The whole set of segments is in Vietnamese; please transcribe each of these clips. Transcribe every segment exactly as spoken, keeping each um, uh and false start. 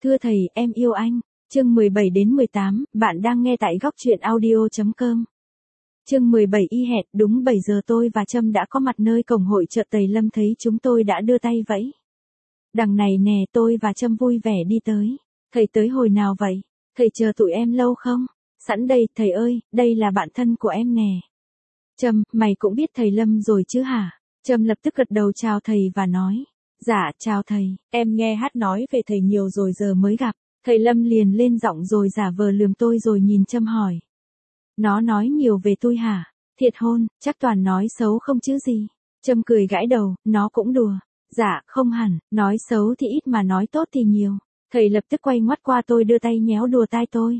Thưa thầy, em yêu anh. Chương mười bảy đến mười tám, bạn đang nghe tại góc truyện audio chấm com. Chương mười bảy y hẹn, đúng bảy giờ tôi và Trâm đã có mặt nơi cổng hội chợ Tây Lâm, thấy chúng tôi đã đưa tay vẫy. Đằng này nè, tôi và Trâm vui vẻ đi tới. Thầy tới hồi nào vậy? Thầy chờ tụi em lâu không? Sẵn đây, thầy ơi, đây là bạn thân của em nè. Trâm, mày cũng biết thầy Lâm rồi chứ hả? Trâm lập tức gật đầu chào thầy và nói. Dạ, chào thầy, em nghe hát nói về thầy nhiều rồi giờ mới gặp. Thầy Lâm liền lên giọng rồi giả vờ lườm tôi rồi nhìn Trâm hỏi. Nó nói nhiều về tôi hả? Thiệt hôn, chắc toàn nói xấu không chứ gì. Trâm cười gãi đầu, nó cũng đùa. Dạ, không hẳn, nói xấu thì ít mà nói tốt thì nhiều. Thầy lập tức quay ngoắt qua tôi đưa tay nhéo đùa tai tôi.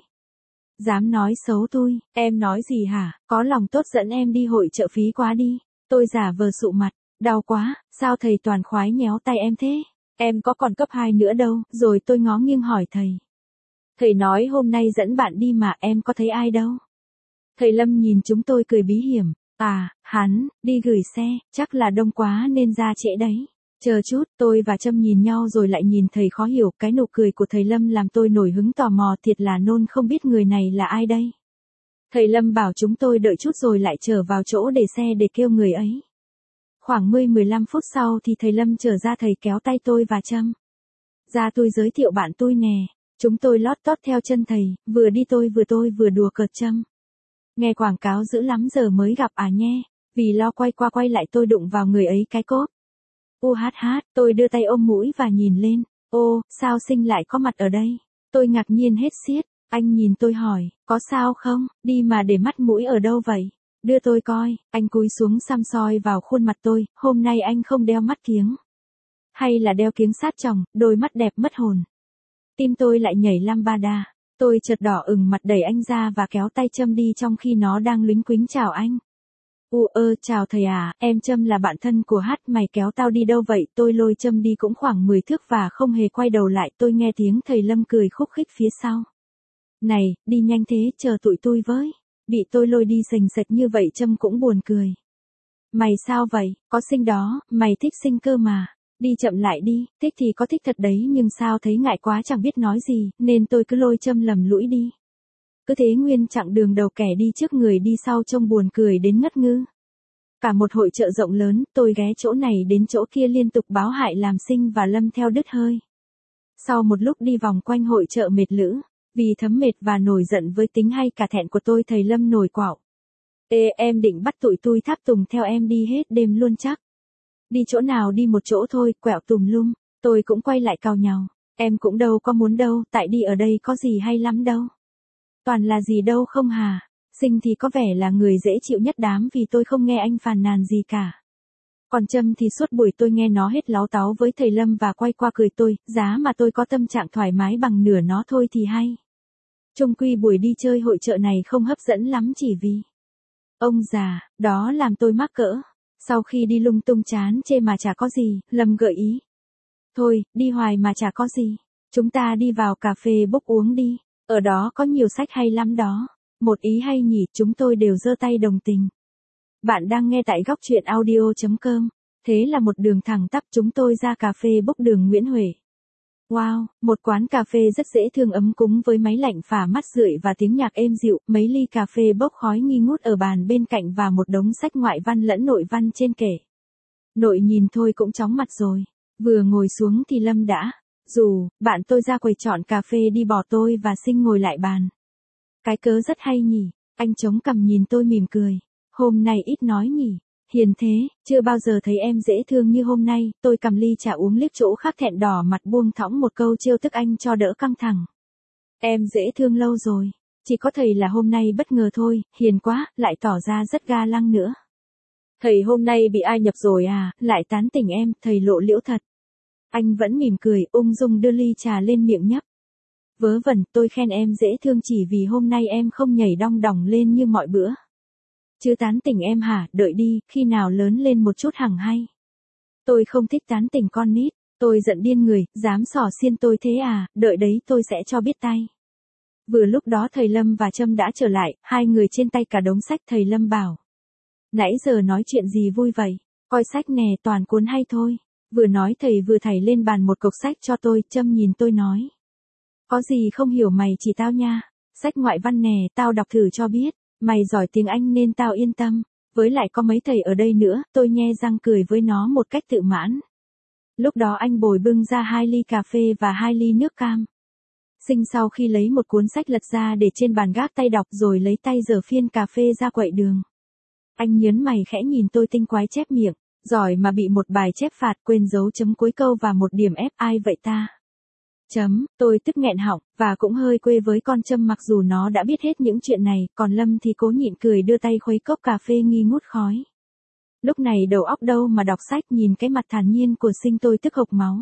Dám nói xấu tôi, em nói gì hả? Có lòng tốt dẫn em đi hội chợ phí quá đi. Tôi giả vờ sụ mặt, đau quá, sao thầy toàn khoái nhéo tay em thế? Em có còn cấp hai nữa đâu, rồi tôi ngó nghiêng hỏi thầy. Thầy nói hôm nay dẫn bạn đi mà em có thấy ai đâu. Thầy Lâm nhìn chúng tôi cười bí hiểm. À, hắn, đi gửi xe, chắc là đông quá nên ra trễ đấy. Chờ chút, tôi và Trâm nhìn nhau rồi lại nhìn thầy khó hiểu, cái nụ cười của thầy Lâm làm tôi nổi hứng tò mò, thiệt là nôn không biết người này là ai đây. Thầy Lâm bảo chúng tôi đợi chút rồi lại trở vào chỗ để xe để kêu người ấy. Khoảng mười mười lăm phút sau thì thầy Lâm trở ra, thầy kéo tay tôi và Trâm. Ra tôi giới thiệu bạn tôi nè. Chúng tôi lót tót theo chân thầy, vừa đi tôi vừa tôi vừa đùa cợt Trâm. Nghe quảng cáo dữ lắm giờ mới gặp à nhé. Vì lo quay qua quay lại tôi đụng vào người ấy cái cốp. U hát hát, tôi đưa tay ôm mũi và nhìn lên. Ô, sao Sinh lại có mặt ở đây? Tôi ngạc nhiên hết xiết. Anh nhìn tôi hỏi, có sao không? Đi mà để mắt mũi ở đâu vậy? Đưa tôi coi, anh cúi xuống xăm soi vào khuôn mặt tôi, hôm nay anh không đeo mắt kiếng. Hay là đeo kiếng sát tròng, đôi mắt đẹp mất hồn. Tim tôi lại nhảy lăm ba đa. Tôi chợt đỏ ửng mặt đẩy anh ra và kéo tay Trâm đi trong khi nó đang lúnh quính chào anh. U ơ, chào thầy à, em Trâm là bạn thân của Hát, mày kéo tao đi đâu vậy? Tôi lôi Trâm đi cũng khoảng mười thước và không hề quay đầu lại, tôi nghe tiếng thầy Lâm cười khúc khích phía sau. Này, đi nhanh thế, chờ tụi tôi với. Bị tôi lôi đi sành sạch như vậy Trâm cũng buồn cười. Mày sao vậy, có Sinh đó, mày thích Sinh cơ mà. Đi chậm lại đi, thích thì có thích thật đấy nhưng sao thấy ngại quá chẳng biết nói gì, nên tôi cứ lôi Trâm lầm lũi đi. Cứ thế nguyên chặng đường đầu, kẻ đi trước người đi sau trông buồn cười đến ngất ngư. Cả một hội chợ rộng lớn, tôi ghé chỗ này đến chỗ kia liên tục báo hại làm Sinh và Lâm theo đứt hơi. Sau một lúc đi vòng quanh hội chợ mệt lử, vì thấm mệt và nổi giận với tính hay cả thẹn của tôi, thầy Lâm nổi quạo. Ê, em định bắt tụi tôi tháp tùng theo em đi hết đêm luôn chắc. Đi chỗ nào đi một chỗ thôi, quẹo tùm lum. Tôi cũng quay lại cào nhàu. Em cũng đâu có muốn đâu, tại đi ở đây có gì hay lắm đâu. Toàn là gì đâu không hà. Sinh thì có vẻ là người dễ chịu nhất đám vì tôi không nghe anh phàn nàn gì cả. Còn Trâm thì suốt buổi tôi nghe nó hết láo táo với thầy Lâm và quay qua cười tôi, giá mà tôi có tâm trạng thoải mái bằng nửa nó thôi thì hay. Chung quy buổi đi chơi hội chợ này không hấp dẫn lắm chỉ vì ông già, đó làm tôi mắc cỡ. Sau khi đi lung tung chán chê mà chả có gì, Lâm gợi ý. Thôi, đi hoài mà chả có gì. Chúng ta đi vào cà phê bốc uống đi. Ở đó có nhiều sách hay lắm đó. Một ý hay nhỉ, chúng tôi đều giơ tay đồng tình. Bạn đang nghe tại góc truyện audio chấm com. Thế là một đường thẳng tắp chúng tôi ra cà phê bốc đường Nguyễn Huệ. Wow, một quán cà phê rất dễ thương ấm cúng với máy lạnh phả mắt rượi và tiếng nhạc êm dịu, mấy ly cà phê bốc khói nghi ngút ở bàn bên cạnh và một đống sách ngoại văn lẫn nội văn trên kệ. Nội nhìn thôi cũng chóng mặt rồi. Vừa ngồi xuống thì Lâm đã rủ bạn tôi ra quầy chọn cà phê đi, bỏ tôi và Sinh ngồi lại bàn. Cái cớ rất hay nhỉ, anh chống cằm nhìn tôi mỉm cười. Hôm nay ít nói nhỉ, hiền thế, chưa bao giờ thấy em dễ thương như hôm nay. Tôi cầm ly trà uống liếc chỗ khác thẹn đỏ mặt buông thõng một câu trêu tức anh cho đỡ căng thẳng. Em dễ thương lâu rồi, chỉ có thầy là hôm nay bất ngờ thôi, hiền quá, lại tỏ ra rất ga lăng nữa. Thầy hôm nay bị ai nhập rồi à, lại tán tỉnh em, thầy lộ liễu thật. Anh vẫn mỉm cười, ung dung đưa ly trà lên miệng nhấp. Vớ vẩn, tôi khen em dễ thương chỉ vì hôm nay em không nhảy đong đỏng lên như mọi bữa. Chứ tán tỉnh em hả, đợi đi, khi nào lớn lên một chút hẳn hay. Tôi không thích tán tỉnh con nít, tôi giận điên người, dám xỏ xiên tôi thế à, đợi đấy tôi sẽ cho biết tay. Vừa lúc đó thầy Lâm và Trâm đã trở lại, hai người trên tay cả đống sách. Thầy Lâm bảo. Nãy giờ nói chuyện gì vui vậy, coi sách nè, toàn cuốn hay thôi. Vừa nói thầy vừa thảy lên bàn một cục sách cho tôi. Trâm nhìn tôi nói. Có gì không hiểu mày chỉ tao nha. Sách ngoại văn nè, tao đọc thử cho biết. Mày giỏi tiếng Anh nên tao yên tâm. Với lại có mấy thầy ở đây nữa, tôi nhe răng cười với nó một cách tự mãn. Lúc đó anh Bồi bưng ra hai ly cà phê và hai ly nước cam. Sinh sau khi lấy một cuốn sách lật ra để trên bàn gác tay đọc rồi lấy tay giở phiên cà phê ra quậy đường. Anh nhớn mày khẽ nhìn tôi tinh quái chép miệng. Giỏi mà bị một bài chép phạt quên dấu chấm cuối câu và một điểm ép ai vậy ta? Chấm, tôi tức nghẹn họng, và cũng hơi quê với con Trâm mặc dù nó đã biết hết những chuyện này, còn Lâm thì cố nhịn cười đưa tay khuấy cốc cà phê nghi ngút khói. Lúc này đầu óc đâu mà đọc sách, nhìn cái mặt thản nhiên của Sinh tôi tức hộc máu.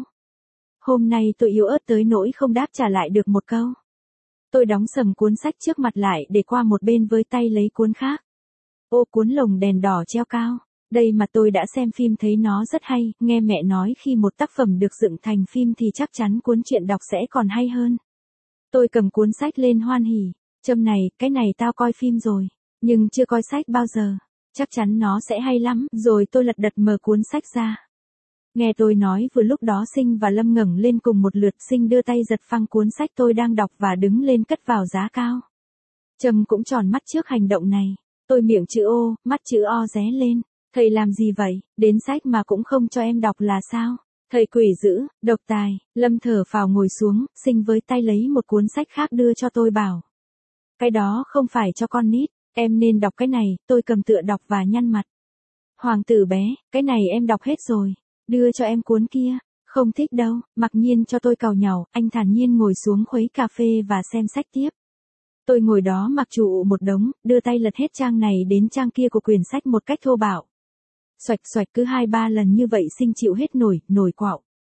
Hôm nay tôi yếu ớt tới nỗi không đáp trả lại được một câu. Tôi đóng sầm cuốn sách trước mặt lại để qua một bên với tay lấy cuốn khác. Ô, cuốn Lồng Đèn Đỏ Treo Cao. Đây mà tôi đã xem phim thấy nó rất hay, nghe mẹ nói khi một tác phẩm được dựng thành phim thì chắc chắn cuốn truyện đọc sẽ còn hay hơn. Tôi cầm cuốn sách lên hoan hỉ. Trâm này, cái này tao coi phim rồi, nhưng chưa coi sách bao giờ. Chắc chắn nó sẽ hay lắm. Rồi tôi lật đật mở cuốn sách ra. Nghe tôi nói vừa lúc đó Sinh và Lâm ngẩng lên cùng một lượt. Sinh đưa tay giật phăng cuốn sách tôi đang đọc và đứng lên cất vào giá cao. Trâm cũng tròn mắt trước hành động này. Tôi miệng chữ O, mắt chữ O ré lên. Thầy làm gì vậy, đến sách mà cũng không cho em đọc là sao? Thầy quỷ dữ, độc tài. Lâm thở phào ngồi xuống, Sinh với tay lấy một cuốn sách khác đưa cho tôi bảo. Cái đó không phải cho con nít, em nên đọc cái này. Tôi cầm tựa đọc và nhăn mặt. Hoàng tử bé, cái này em đọc hết rồi, đưa cho em cuốn kia. Không thích đâu, mặc nhiên cho tôi càu nhàu. Anh thản nhiên ngồi xuống khuấy cà phê và xem sách tiếp. Tôi ngồi đó mặc trụ một đống, đưa tay lật hết trang này đến trang kia của quyển sách một cách thô bạo. Xoạch xoạch cứ hai ba lần như vậy Sinh chịu hết nổi, nổi quạo.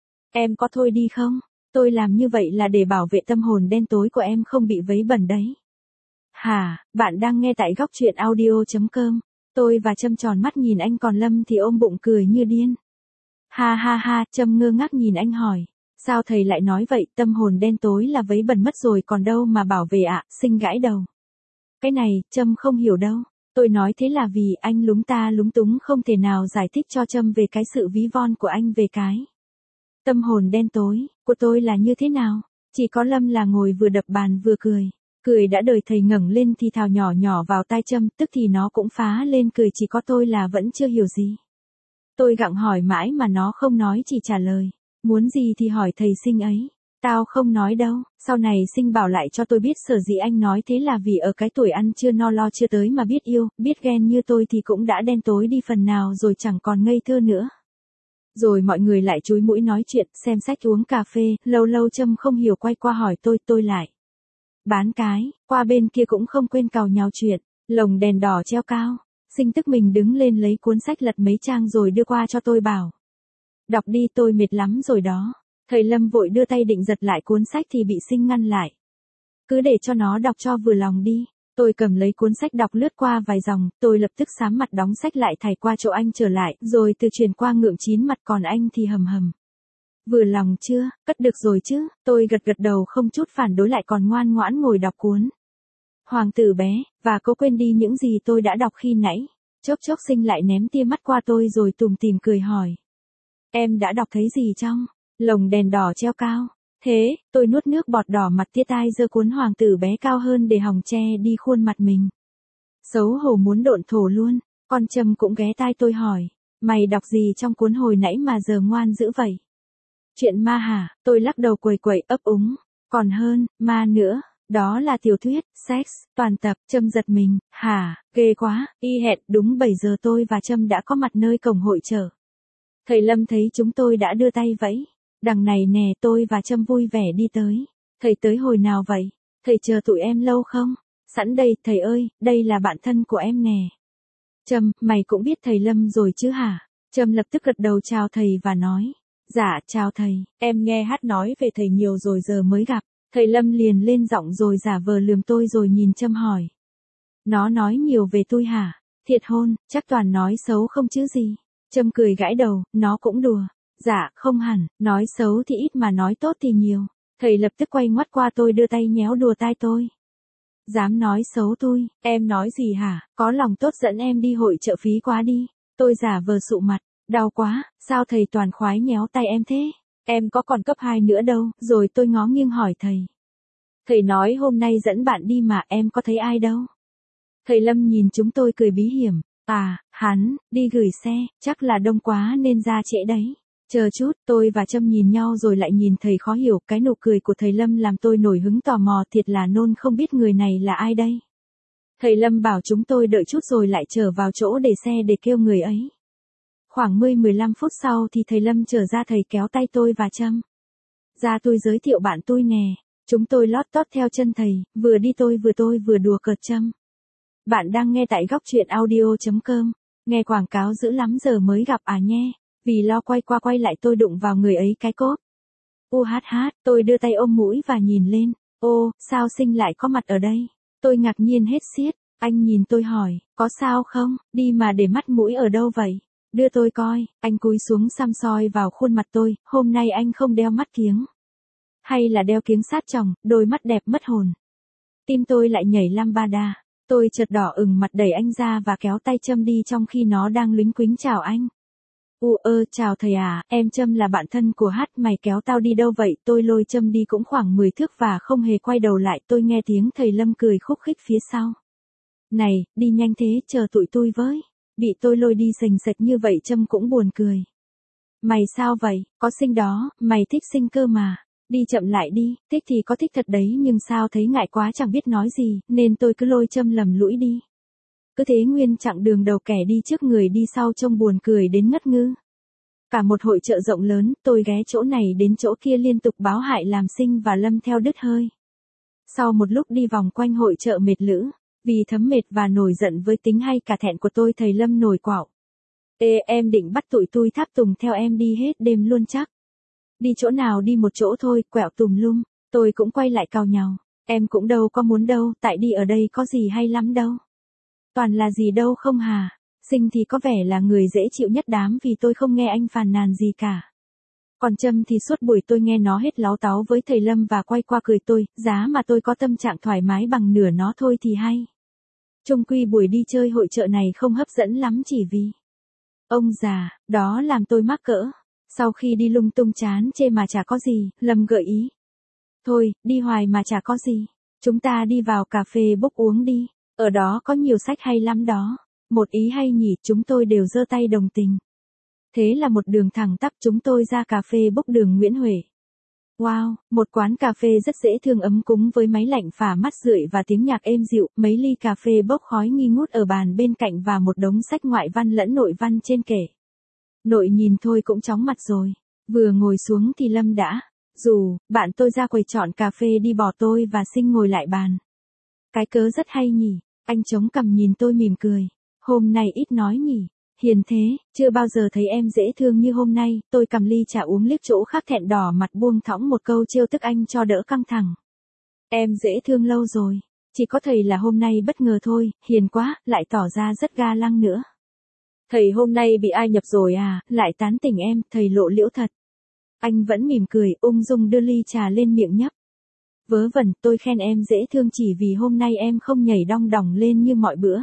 Em có thôi đi không? Tôi làm như vậy là để bảo vệ tâm hồn đen tối của em không bị vấy bẩn đấy. Hả, bạn đang nghe tại góc truyện audio chấm com. Tôi và Trâm tròn mắt nhìn anh, còn Lâm thì ôm bụng cười như điên. Ha ha ha, Trâm ngơ ngác nhìn anh hỏi. Sao thầy lại nói vậy, tâm hồn đen tối là vấy bẩn mất rồi còn đâu mà bảo vệ ạ. Sinh gãi đầu. Cái này, Trâm không hiểu đâu. Tôi nói thế là vì anh lúng ta lúng túng không thể nào giải thích cho Trâm về cái sự ví von của anh về cái tâm hồn đen tối của tôi là như thế nào. Chỉ có Lâm là ngồi vừa đập bàn vừa cười. Cười đã đời thầy ngẩng lên thì thào nhỏ nhỏ vào tai Trâm, tức thì nó cũng phá lên cười, chỉ có tôi là vẫn chưa hiểu gì. Tôi gặng hỏi mãi mà nó không nói, chỉ trả lời. Muốn gì thì hỏi thầy Sinh ấy. Tao không nói đâu. Sau này Sinh bảo lại cho tôi biết sở dĩ anh nói thế là vì ở cái tuổi ăn chưa no lo chưa tới mà biết yêu, biết ghen như tôi thì cũng đã đen tối đi phần nào rồi, chẳng còn ngây thơ nữa. Rồi mọi người lại chúi mũi nói chuyện, xem sách uống cà phê, lâu lâu Trâm không hiểu quay qua hỏi tôi, tôi lại bán cái, qua bên kia cũng không quên càu nhàu chuyện, Lồng Đèn Đỏ Treo Cao. Sinh tức mình đứng lên lấy cuốn sách lật mấy trang rồi đưa qua cho tôi bảo. Đọc đi, tôi mệt lắm rồi đó. Thầy Lâm vội đưa tay định giật lại cuốn sách thì bị Sinh ngăn lại. Cứ để cho nó đọc cho vừa lòng đi. Tôi cầm lấy cuốn sách đọc lướt qua vài dòng, tôi lập tức xám mặt đóng sách lại thảy qua chỗ anh trở lại, rồi từ chuyển qua ngượng chín mặt, còn anh thì hầm hầm. Vừa lòng chưa, cất được rồi chứ? Tôi gật gật đầu không chút phản đối, lại còn ngoan ngoãn ngồi đọc cuốn Hoàng tử bé, và cô quên đi những gì tôi đã đọc khi nãy. Chốc chốc Sinh lại ném tia mắt qua tôi rồi tủm tỉm cười hỏi. Em đã đọc thấy gì trong Lồng Đèn Đỏ Treo Cao? Thế, tôi nuốt nước bọt đỏ mặt tia tai giơ cuốn Hoàng tử bé cao hơn để hòng che đi khuôn mặt mình. Xấu hổ muốn độn thổ luôn. Con Trâm cũng ghé tai tôi hỏi. Mày đọc gì trong cuốn hồi nãy mà giờ ngoan dữ vậy? Chuyện ma hả? Tôi lắc đầu quẩy quẩy ấp úng. Còn hơn, ma nữa. Đó là tiểu thuyết, sex, toàn tập. Trâm giật mình. Hả, ghê quá. Y hệt đúng bảy giờ tôi và Trâm đã có mặt nơi cổng hội chợ. Thầy Lâm thấy chúng tôi đã đưa tay vẫy. Đằng này nè, tôi và Trâm vui vẻ đi tới. Thầy tới hồi nào vậy? Thầy chờ tụi em lâu không? Sẵn đây, thầy ơi, đây là bạn thân của em nè. Trâm, mày cũng biết thầy Lâm rồi chứ hả? Trâm lập tức gật đầu chào thầy và nói. Dạ, chào thầy, em nghe hát nói về thầy nhiều rồi giờ mới gặp. Thầy Lâm liền lên giọng rồi giả vờ lườm tôi rồi nhìn Trâm hỏi. Nó nói nhiều về tôi hả? Thiệt hôn, chắc toàn nói xấu không chứ gì. Trâm cười gãi đầu, nó cũng đùa. Dạ, không hẳn, nói xấu thì ít mà nói tốt thì nhiều. Thầy lập tức quay ngoắt qua tôi đưa tay nhéo đùa tai tôi. Dám nói xấu tôi, em nói gì hả? Có lòng tốt dẫn em đi hội chợ phí quá đi. Tôi giả vờ sụ mặt, đau quá, sao thầy toàn khoái nhéo tay em thế? Em có còn cấp hai nữa đâu, rồi tôi ngó nghiêng hỏi thầy. Thầy nói hôm nay dẫn bạn đi mà em có thấy ai đâu. Thầy Lâm nhìn chúng tôi cười bí hiểm. À, hắn, đi gửi xe, chắc là đông quá nên ra trễ đấy. Chờ chút, tôi và Trâm nhìn nhau rồi lại nhìn thầy khó hiểu, cái nụ cười của thầy Lâm làm tôi nổi hứng tò mò, thiệt là nôn không biết người này là ai đây. Thầy Lâm bảo chúng tôi đợi chút rồi lại trở vào chỗ để xe để kêu người ấy. Khoảng mười mười lăm phút sau thì thầy Lâm trở ra, thầy kéo tay tôi và Trâm. Ra tôi giới thiệu bạn tôi nè. Chúng tôi lót tót theo chân thầy, vừa đi tôi vừa tôi vừa đùa cợt Trâm. Bạn đang nghe tại góc truyện audio chấm com. Nghe quảng cáo dữ lắm giờ mới gặp à nhé. Vì lo quay qua quay lại tôi đụng vào người ấy cái cốp. U hát hát, tôi đưa tay ôm mũi và nhìn lên. Ô, sao Sinh lại có mặt ở đây? Tôi ngạc nhiên hết xiết. Anh nhìn tôi hỏi, có sao không? Đi mà để mắt mũi ở đâu vậy? Đưa tôi coi. Anh cúi xuống xăm soi vào khuôn mặt tôi. Hôm nay anh không đeo mắt kiếng. Hay là đeo kiếng sát tròng, đôi mắt đẹp mất hồn. Tim tôi lại nhảy lăm ba đa. Tôi chợt đỏ ửng mặt đẩy anh ra và kéo tay Trâm đi trong khi nó đang lính quính chào anh. U ơ, chào thầy à, em Trâm là bạn thân của Hát, mày kéo tao đi đâu vậy? Tôi lôi Trâm đi cũng khoảng mười thước và không hề quay đầu lại, tôi nghe tiếng thầy Lâm cười khúc khích phía sau. Này, đi nhanh thế, chờ tụi tôi với. Bị tôi lôi đi sành sạch như vậy Trâm cũng buồn cười. Mày sao vậy, có Sinh đó, mày thích Sinh cơ mà. Đi chậm lại đi, thích thì có thích thật đấy nhưng sao thấy ngại quá chẳng biết nói gì, nên tôi cứ lôi Trâm lầm lũi đi. Cứ thế nguyên chặng đường đầu kẻ đi trước người đi sau trông buồn cười đến ngất ngư. Cả một hội chợ rộng lớn, tôi ghé chỗ này đến chỗ kia liên tục báo hại làm Sinh và Lâm theo đứt hơi. Sau một lúc đi vòng quanh hội chợ mệt lử, vì thấm mệt và nổi giận với tính hay cả thẹn của tôi, thầy Lâm nổi quạo. Ê, em định bắt tụi tôi tháp tùng theo em đi hết đêm luôn chắc. Đi chỗ nào đi một chỗ thôi, quẹo tùm lum. Tôi cũng quay lại cào nhào. Em cũng đâu có muốn đâu, tại đi ở đây có gì hay lắm đâu. Toàn là gì đâu không hà. Sinh thì có vẻ là người dễ chịu nhất đám vì tôi không nghe anh phàn nàn gì cả. Còn Trâm thì suốt buổi tôi nghe nó hết láo táo với thầy Lâm và quay qua cười tôi, giá mà tôi có tâm trạng thoải mái bằng nửa nó thôi thì hay. Chung quy buổi đi chơi hội chợ này không hấp dẫn lắm chỉ vì ông già, đó làm tôi mắc cỡ. Sau khi đi lung tung chán chê mà chả có gì, Lâm gợi ý. Thôi, đi hoài mà chả có gì. Chúng ta đi vào cà phê bốc uống đi. Ở đó có nhiều sách hay lắm đó. Một ý hay nhỉ, chúng tôi đều giơ tay đồng tình. Thế là một đường thẳng tắp chúng tôi ra cà phê bốc đường Nguyễn Huệ. Wow, một quán cà phê rất dễ thương ấm cúng với máy lạnh phả mắt rượi và tiếng nhạc êm dịu, mấy ly cà phê bốc khói nghi ngút ở bàn bên cạnh và một đống sách ngoại văn lẫn nội văn trên kệ. Nội nhìn thôi cũng chóng mặt rồi. Vừa ngồi xuống thì Lâm đã rủ bạn tôi ra quầy chọn cà phê đi, bỏ tôi và Sinh ngồi lại bàn. Cái cớ rất hay nhỉ. Anh chống cằm nhìn tôi mỉm cười. Hôm nay ít nói nhỉ. Hiền thế, chưa bao giờ thấy em dễ thương như hôm nay. Tôi cầm ly trà uống liếc chỗ khác thẹn đỏ mặt buông thõng một câu trêu tức anh cho đỡ căng thẳng. Em dễ thương lâu rồi. Chỉ có thầy là hôm nay bất ngờ thôi, hiền quá, lại tỏ ra rất ga lăng nữa. Thầy hôm nay bị ai nhập rồi à, lại tán tỉnh em, thầy lộ liễu thật. Anh vẫn mỉm cười, ung dung đưa ly trà lên miệng nhấp. Vớ vẩn, tôi khen em dễ thương chỉ vì hôm nay em không nhảy đong đỏng lên như mọi bữa.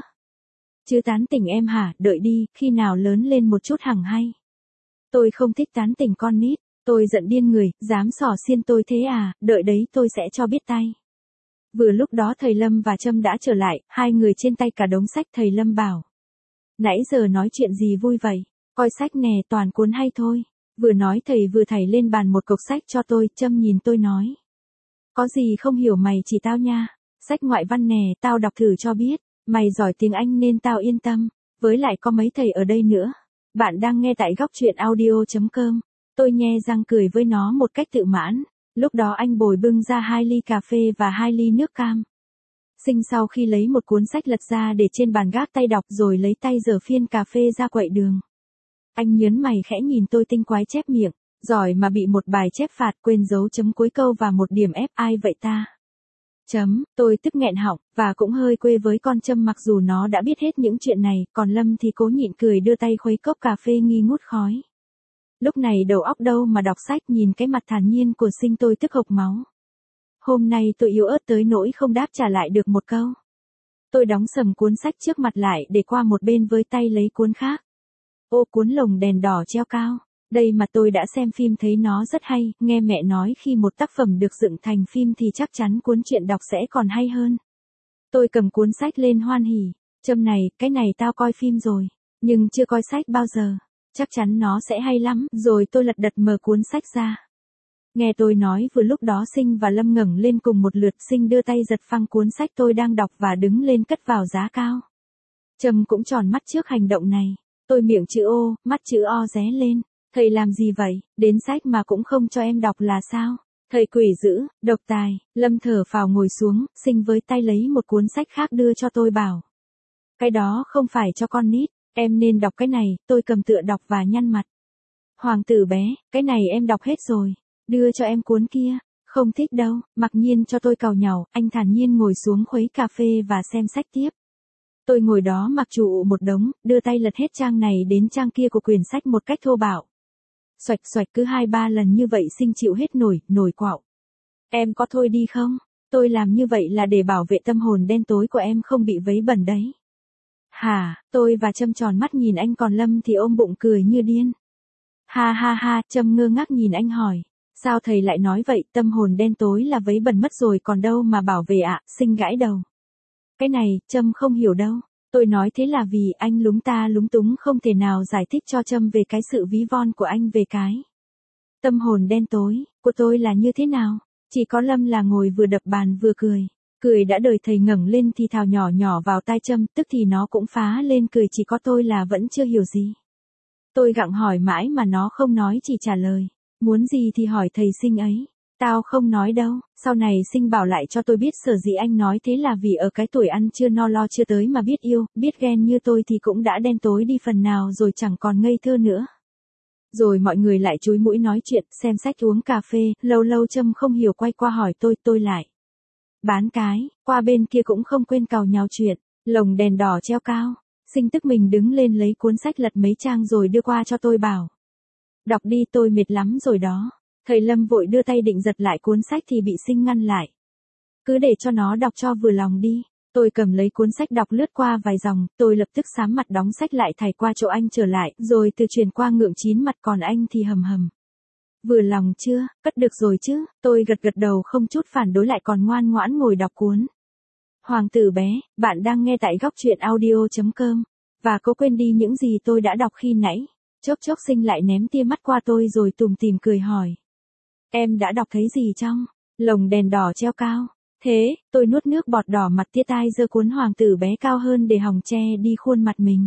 Chứ tán tỉnh em hả, đợi đi, khi nào lớn lên một chút hằng hay. Tôi không thích tán tỉnh con nít, tôi giận điên người, dám xỏ xiên tôi thế à, đợi đấy tôi sẽ cho biết tay. Vừa lúc đó thầy Lâm và Trâm đã trở lại, hai người trên tay cả đống sách. Thầy Lâm bảo. Nãy giờ nói chuyện gì vui vậy? Coi sách nè, toàn cuốn hay thôi. Vừa nói thầy vừa thảy lên bàn một cục sách cho tôi. Trâm nhìn tôi nói. Có gì không hiểu mày chỉ tao nha. Sách ngoại văn nè, tao đọc thử cho biết. Mày giỏi tiếng Anh nên tao yên tâm. Với lại có mấy thầy ở đây nữa. Bạn đang nghe tại góc truyện audio chấm com. Tôi nhe răng cười với nó một cách tự mãn. Lúc đó anh bồi bưng ra hai ly cà phê và hai ly nước cam. Sinh sau khi lấy một cuốn sách lật ra để trên bàn gác tay đọc rồi lấy tay giở phiên cà phê ra quậy đường. Anh nhớn mày khẽ nhìn tôi tinh quái chép miệng. Giỏi mà bị một bài chép phạt quên dấu chấm cuối câu và một điểm ép, ai vậy ta? Chấm, tôi tức nghẹn họng, và cũng hơi quê với con Trâm mặc dù nó đã biết hết những chuyện này, còn Lâm thì cố nhịn cười đưa tay khuấy cốc cà phê nghi ngút khói. Lúc này đầu óc đâu mà đọc sách, nhìn cái mặt thản nhiên của Sinh tôi tức hộc máu. Hôm nay tôi yếu ớt tới nỗi không đáp trả lại được một câu. Tôi đóng sầm cuốn sách trước mặt lại để qua một bên với tay lấy cuốn khác. Ô, cuốn lồng đèn đỏ treo cao. Đây mà tôi đã xem phim thấy nó rất hay, nghe mẹ nói khi một tác phẩm được dựng thành phim thì chắc chắn cuốn truyện đọc sẽ còn hay hơn. Tôi cầm cuốn sách lên hoan hỉ. Trâm này, cái này tao coi phim rồi, nhưng chưa coi sách bao giờ. Chắc chắn nó sẽ hay lắm. Rồi tôi lật đật mở cuốn sách ra. Nghe tôi nói vừa lúc đó Sinh và Lâm ngẩng lên cùng một lượt. Sinh đưa tay giật phăng cuốn sách tôi đang đọc và đứng lên cất vào giá cao. Trâm cũng tròn mắt trước hành động này. Tôi miệng chữ O, mắt chữ O ré lên. Thầy làm gì vậy, đến sách mà cũng không cho em đọc là sao? Thầy quỷ dữ, độc tài. Lâm thở phào ngồi xuống, Sinh với tay lấy một cuốn sách khác đưa cho tôi bảo. Cái đó không phải cho con nít, em nên đọc cái này. Tôi cầm tựa đọc và nhăn mặt. Hoàng tử bé, cái này em đọc hết rồi, đưa cho em cuốn kia. Không thích đâu. Mặc nhiên cho tôi càu nhàu, anh thản nhiên ngồi xuống khuấy cà phê và xem sách tiếp. Tôi ngồi đó mặc trụ một đống, đưa tay lật hết trang này đến trang kia của quyển sách một cách thô bạo. Xoạch xoạch cứ hai ba lần như vậy Sinh chịu hết nổi, nổi quạo. Em có thôi đi không? Tôi làm như vậy là để bảo vệ tâm hồn đen tối của em không bị vấy bẩn đấy. Hả, tôi và Trâm tròn mắt nhìn anh còn Lâm thì ôm bụng cười như điên. Ha ha ha, Trâm ngơ ngác nhìn anh hỏi. Sao thầy lại nói vậy, tâm hồn đen tối là vấy bẩn mất rồi còn đâu mà bảo vệ ạ, à? Sinh gãi đầu. Cái này, Trâm không hiểu đâu. Tôi nói thế là vì anh lúng ta lúng túng không thể nào giải thích cho Trâm về cái sự ví von của anh về cái. Tâm hồn đen tối, của tôi là như thế nào? Chỉ có Lâm là ngồi vừa đập bàn vừa cười. Cười đã đời thầy ngẩng lên thì thào nhỏ nhỏ vào tai Trâm, tức thì nó cũng phá lên cười chỉ có tôi là vẫn chưa hiểu gì. Tôi gặng hỏi mãi mà nó không nói chỉ trả lời. Muốn gì thì hỏi thầy Sinh ấy. Tao không nói đâu, sau này Sinh bảo lại cho tôi biết sở dĩ anh nói thế là vì ở cái tuổi ăn chưa no lo chưa tới mà biết yêu, biết ghen như tôi thì cũng đã đen tối đi phần nào rồi chẳng còn ngây thơ nữa. Rồi mọi người lại chúi mũi nói chuyện, xem sách uống cà phê, lâu lâu Trâm không hiểu quay qua hỏi tôi, tôi lại. Bán cái, qua bên kia cũng không quên càu nhàu chuyện, lồng đèn đỏ treo cao. Sinh tức mình đứng lên lấy cuốn sách lật mấy trang rồi đưa qua cho tôi bảo. Đọc đi tôi mệt lắm rồi đó. Thầy Lâm vội đưa tay định giật lại cuốn sách thì bị Sinh ngăn lại. Cứ để cho nó đọc cho vừa lòng đi. Tôi cầm lấy cuốn sách đọc lướt qua vài dòng, tôi lập tức xám mặt đóng sách lại thảy qua chỗ anh trở lại, rồi từ chuyển qua ngượng chín mặt còn anh thì hầm hầm. Vừa lòng chưa, cất được rồi chứ, tôi gật gật đầu không chút phản đối lại còn ngoan ngoãn ngồi đọc cuốn. Hoàng tử bé, bạn đang nghe tại góc truyện audio chấm com. Và có quên đi những gì tôi đã đọc khi nãy. Chốc chốc Sinh lại ném tia mắt qua tôi rồi tủm tỉm cười hỏi. Em đã đọc thấy gì trong lồng đèn đỏ treo cao? Thế, tôi nuốt nước bọt đỏ mặt tia tai giơ cuốn hoàng tử bé cao hơn để hòng che đi khuôn mặt mình.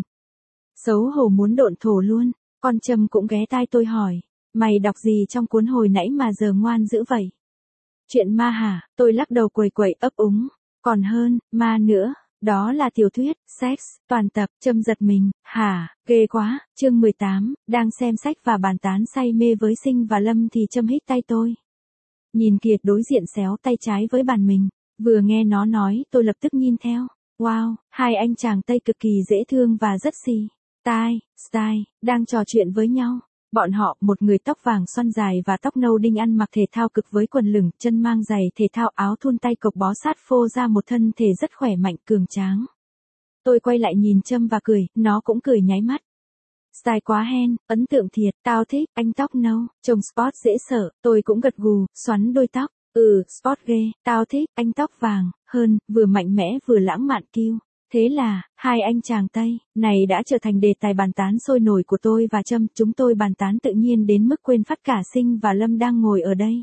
Xấu hổ muốn độn thổ luôn, con Trâm cũng ghé tai tôi hỏi. Mày đọc gì trong cuốn hồi nãy mà giờ ngoan dữ vậy? Chuyện ma hả? Tôi lắc đầu quẩy quẩy ấp úng. Còn hơn, ma nữa. Đó là tiểu thuyết, sex, toàn tập, Trâm giật mình, hả, ghê quá, chương mười tám, đang xem sách và bàn tán say mê với Sinh và Lâm thì Trâm hít tay tôi. Nhìn Kiệt đối diện xéo tay trái với bàn mình, vừa nghe nó nói tôi lập tức nhìn theo, wow, hai anh chàng Tây cực kỳ dễ thương và rất xì, tai, style, đang trò chuyện với nhau. Bọn họ, một người tóc vàng xoăn dài và tóc nâu đinh ăn mặc thể thao cực với quần lửng, chân mang giày thể thao áo thun tay cộc bó sát phô ra một thân thể rất khỏe mạnh cường tráng. Tôi quay lại nhìn Trâm và cười, nó cũng cười nháy mắt. Style quá hen, ấn tượng thiệt, tao thích, anh tóc nâu, trông sport dễ sợ, tôi cũng gật gù, xoắn đôi tóc, ừ, sport ghê, tao thích, anh tóc vàng, hơn, vừa mạnh mẽ vừa lãng mạn kiêu. Thế là, hai anh chàng Tây, này đã trở thành đề tài bàn tán sôi nổi của tôi và Trâm, chúng tôi bàn tán tự nhiên đến mức quên phát cả Sinh và Lâm đang ngồi ở đây.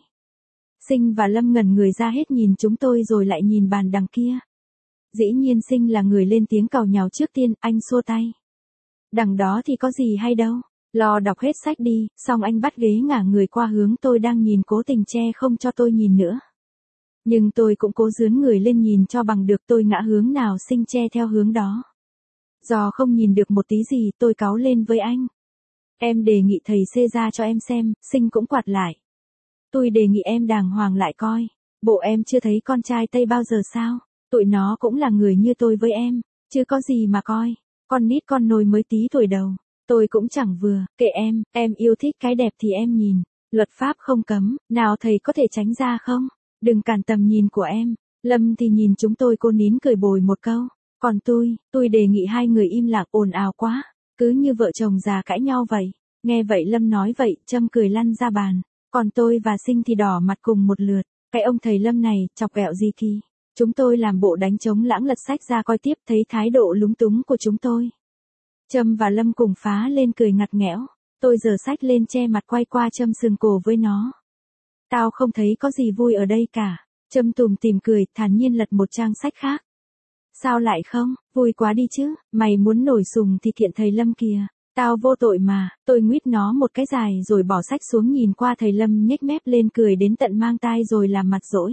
Sinh và Lâm ngẩn người ra hết nhìn chúng tôi rồi lại nhìn bàn đằng kia. Dĩ nhiên Sinh là người lên tiếng càu nhàu trước tiên, anh xua tay. Đằng đó thì có gì hay đâu, lo đọc hết sách đi, xong anh bắt ghế ngả người qua hướng tôi đang nhìn cố tình che không cho tôi nhìn nữa. Nhưng tôi cũng cố dướn người lên nhìn cho bằng được tôi ngã hướng nào Sinh che theo hướng đó. Do không nhìn được một tí gì tôi cáu lên với anh. Em đề nghị thầy xê ra cho em xem, Sinh cũng quạt lại. Tôi đề nghị em đàng hoàng lại coi. Bộ em chưa thấy con trai Tây bao giờ sao? Tụi nó cũng là người như tôi với em, chứ có gì mà coi. Con nít con nồi mới tí tuổi đầu. Tôi cũng chẳng vừa, kệ em, em yêu thích cái đẹp thì em nhìn. Luật pháp không cấm, nào thầy có thể tránh ra không? Đừng cản tầm nhìn của em. Lâm thì nhìn chúng tôi cô nín cười bồi một câu. Còn tôi, tôi đề nghị hai người im lặng ồn ào quá. Cứ như vợ chồng già cãi nhau vậy. Nghe vậy Lâm nói vậy, Trâm cười lăn ra bàn. Còn tôi và Sinh thì đỏ mặt cùng một lượt. Cái ông thầy Lâm này, chọc ghẹo gì kỳ. Chúng tôi làm bộ đánh trống lãng lật sách ra coi tiếp, thấy thái độ lúng túng của chúng tôi. Trâm và Lâm cùng phá lên cười ngặt nghẽo. Tôi giở sách lên che mặt quay qua Trâm sừng cổ với nó. Tao không thấy có gì vui ở đây cả. Trâm tùm tìm cười, thản nhiên lật một trang sách khác. Sao lại không, vui quá đi chứ, mày muốn nổi sùng thì kiện thầy Lâm kìa. Tao vô tội mà, tôi nguyết nó một cái dài rồi bỏ sách xuống nhìn qua thầy Lâm nhếch mép lên cười đến tận mang tai rồi làm mặt dỗi.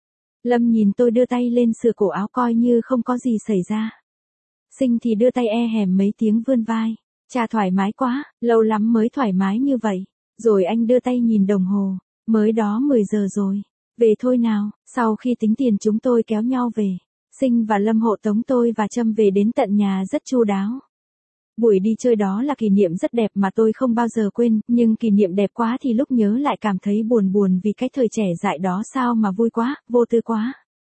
Lâm nhìn tôi đưa tay lên sửa cổ áo coi như không có gì xảy ra. Sinh thì đưa tay e hèm mấy tiếng vươn vai. Chà thoải mái quá, lâu lắm mới thoải mái như vậy. Rồi anh đưa tay nhìn đồng hồ, mới đó mười giờ rồi. Về thôi nào, sau khi tính tiền chúng tôi kéo nhau về. Sinh và Lâm hộ tống tôi và Trâm về đến tận nhà rất chu đáo. Buổi đi chơi đó là kỷ niệm rất đẹp mà tôi không bao giờ quên, nhưng kỷ niệm đẹp quá thì lúc nhớ lại cảm thấy buồn buồn vì cái thời trẻ dại đó sao mà vui quá, vô tư quá.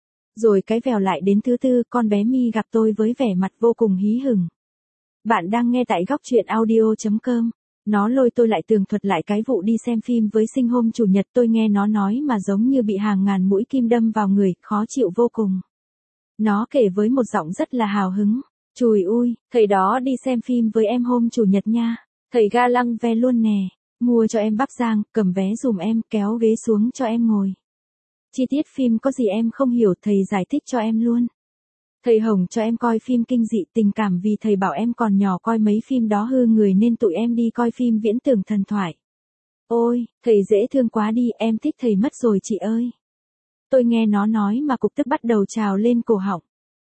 Rồi cái vèo lại đến thứ tư, con bé My gặp tôi với vẻ mặt vô cùng hí hửng. Bạn đang nghe tại góc truyện audio chấm com. Nó lôi tôi lại tường thuật lại cái vụ đi xem phim với Sinh hôm chủ nhật, tôi nghe nó nói mà giống như bị hàng ngàn mũi kim đâm vào người, khó chịu vô cùng. Nó kể với một giọng rất là hào hứng. Chùi ui, thầy đó đi xem phim với em hôm chủ nhật nha. Thầy ga lăng ve luôn nè. Mua cho em bắp rang, cầm vé dùm em, kéo ghế xuống cho em ngồi. Chi tiết phim có gì em không hiểu thầy giải thích cho em luôn. Thầy hồng cho em coi phim kinh dị tình cảm vì thầy bảo em còn nhỏ coi mấy phim đó hư người nên tụi em đi coi phim viễn tưởng thần thoại. Ôi, thầy dễ thương quá đi, em thích thầy mất rồi chị ơi. Tôi nghe nó nói mà cục tức bắt đầu trào lên cổ họng.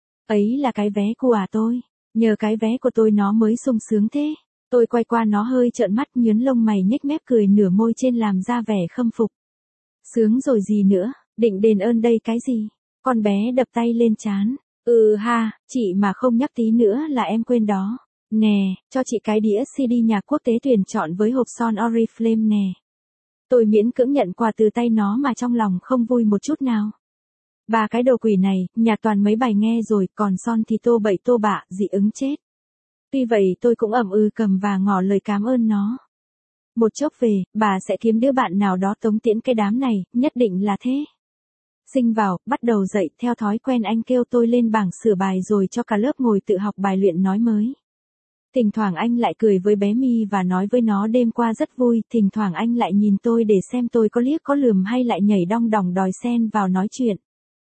Ấy là cái vé của à tôi, nhờ cái vé của tôi nó mới sung sướng thế. Tôi quay qua nó hơi trợn mắt nhớn lông mày nhếch mép cười nửa môi trên làm ra vẻ khâm phục. Sướng rồi gì nữa, định đền ơn đây cái gì? Con bé đập tay lên trán. Ừ ha, chị mà không nhắc tí nữa là em quên đó. Nè, cho chị cái đĩa xê đê nhạc quốc tế tuyển chọn với hộp son Oriflame nè. Tôi miễn cưỡng nhận quà từ tay nó mà trong lòng không vui một chút nào. Ba cái đồ quỷ này, nhạc toàn mấy bài nghe rồi, còn son thì tô bậy tô bạ, dị ứng chết. Tuy vậy tôi cũng ậm ừ cầm và ngỏ lời cảm ơn nó. Một chốc về, bà sẽ kiếm đứa bạn nào đó tống tiễn cái đám này, nhất định là thế. Sinh vào, bắt đầu dậy, theo thói quen anh kêu tôi lên bảng sửa bài rồi cho cả lớp ngồi tự học bài luyện nói mới. Thỉnh thoảng anh lại cười với bé My và nói với nó đêm qua rất vui, thỉnh thoảng anh lại nhìn tôi để xem tôi có liếc có lườm hay lại nhảy đong đòng đòi xen vào nói chuyện.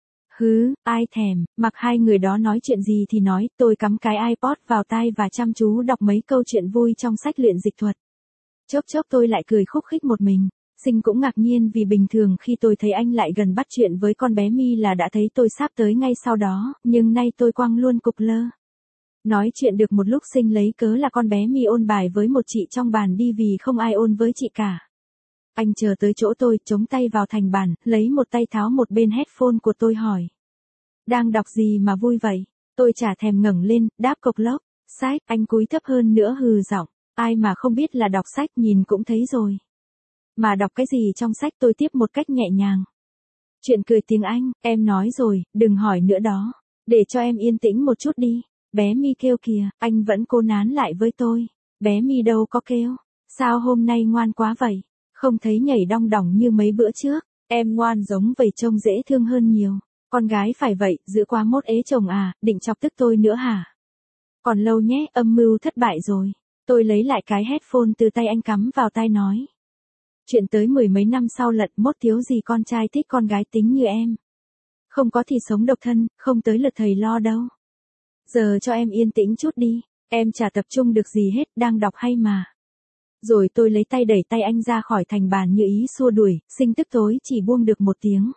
Hứ, ai thèm, mặc hai người đó nói chuyện gì thì nói, tôi cắm cái iPod vào tai và chăm chú đọc mấy câu chuyện vui trong sách luyện dịch thuật. Chốc chốc tôi lại cười khúc khích một mình. Sinh cũng ngạc nhiên vì bình thường khi tôi thấy anh lại gần bắt chuyện với con bé My là đã thấy tôi sắp tới ngay sau đó, nhưng nay tôi quăng luôn cục lơ. Nói chuyện được một lúc Sinh lấy cớ là con bé My ôn bài với một chị trong bàn đi vì không ai ôn với chị cả. Anh chờ tới chỗ tôi, chống tay vào thành bàn, lấy một tay tháo một bên headphone của tôi hỏi. Đang đọc gì mà vui vậy? Tôi chả thèm ngẩng lên, đáp cộc lốc. Sách, anh cúi thấp hơn nữa hừ giọng. Ai mà không biết là đọc sách nhìn cũng thấy rồi. Mà đọc cái gì trong sách tôi tiếp một cách nhẹ nhàng. Chuyện cười tiếng Anh, em nói rồi, đừng hỏi nữa đó. Để cho em yên tĩnh một chút đi. Bé My kêu kìa, anh vẫn cố nán lại với tôi. Bé My đâu có kêu. Sao hôm nay ngoan quá vậy? Không thấy nhảy đong đỏng như mấy bữa trước. Em ngoan giống vậy trông dễ thương hơn nhiều. Con gái phải vậy, giữ quá mốt ế chồng à, định chọc tức tôi nữa hả? Còn lâu nhé, âm mưu thất bại rồi. Tôi lấy lại cái headphone từ tay anh cắm vào tai nói. Chuyện tới mười mấy năm sau lận mốt thiếu gì con trai thích con gái tính như em. Không có thì sống độc thân, không tới lượt thầy lo đâu. Giờ cho em yên tĩnh chút đi, em chả tập trung được gì hết, đang đọc hay mà. Rồi tôi lấy tay đẩy tay anh ra khỏi thành bàn như ý xua đuổi, Sinh tức tối chỉ buông được một tiếng.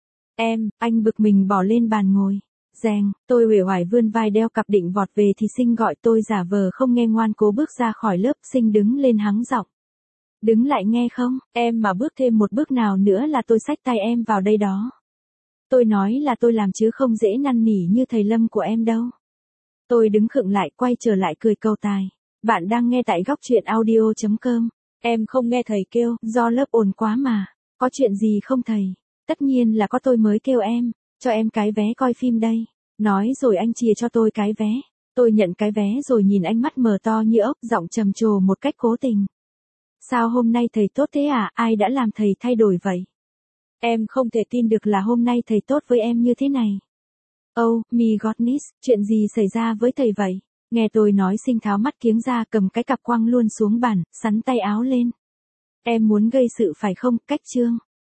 Em, anh bực mình bỏ lên bàn ngồi. Rèng, tôi uể oải vươn vai đeo cặp định vọt về thì Sinh gọi tôi giả vờ không nghe ngoan cố bước ra khỏi lớp. Sinh đứng lên hắng giọng. Đứng lại nghe không, em mà bước thêm một bước nào nữa là tôi xách tay em vào đây đó. Tôi nói là tôi làm chứ không dễ năn nỉ như thầy Lâm của em đâu. Tôi đứng khựng lại quay trở lại cười câu tài. Bạn đang nghe tại góc truyện audio chấm com. Em không nghe thầy kêu, do lớp ồn quá mà. Có chuyện gì không thầy? Tất nhiên là có tôi mới kêu em, cho em cái vé coi phim đây. Nói rồi anh chìa cho tôi cái vé. Tôi nhận cái vé rồi nhìn anh mắt mờ to như ốc, giọng trầm trồ một cách cố tình. Sao hôm nay thầy tốt thế à, ai đã làm thầy thay đổi vậy? Em không thể tin được là hôm nay thầy tốt với em như thế này. Oh, my goodness, chuyện gì xảy ra với thầy vậy? Nghe tôi nói Sinh tháo mắt kiếng ra, cầm cái cặp quăng luôn xuống bàn, sắn tay áo lên. Em muốn gây sự phải không, Cách Trương?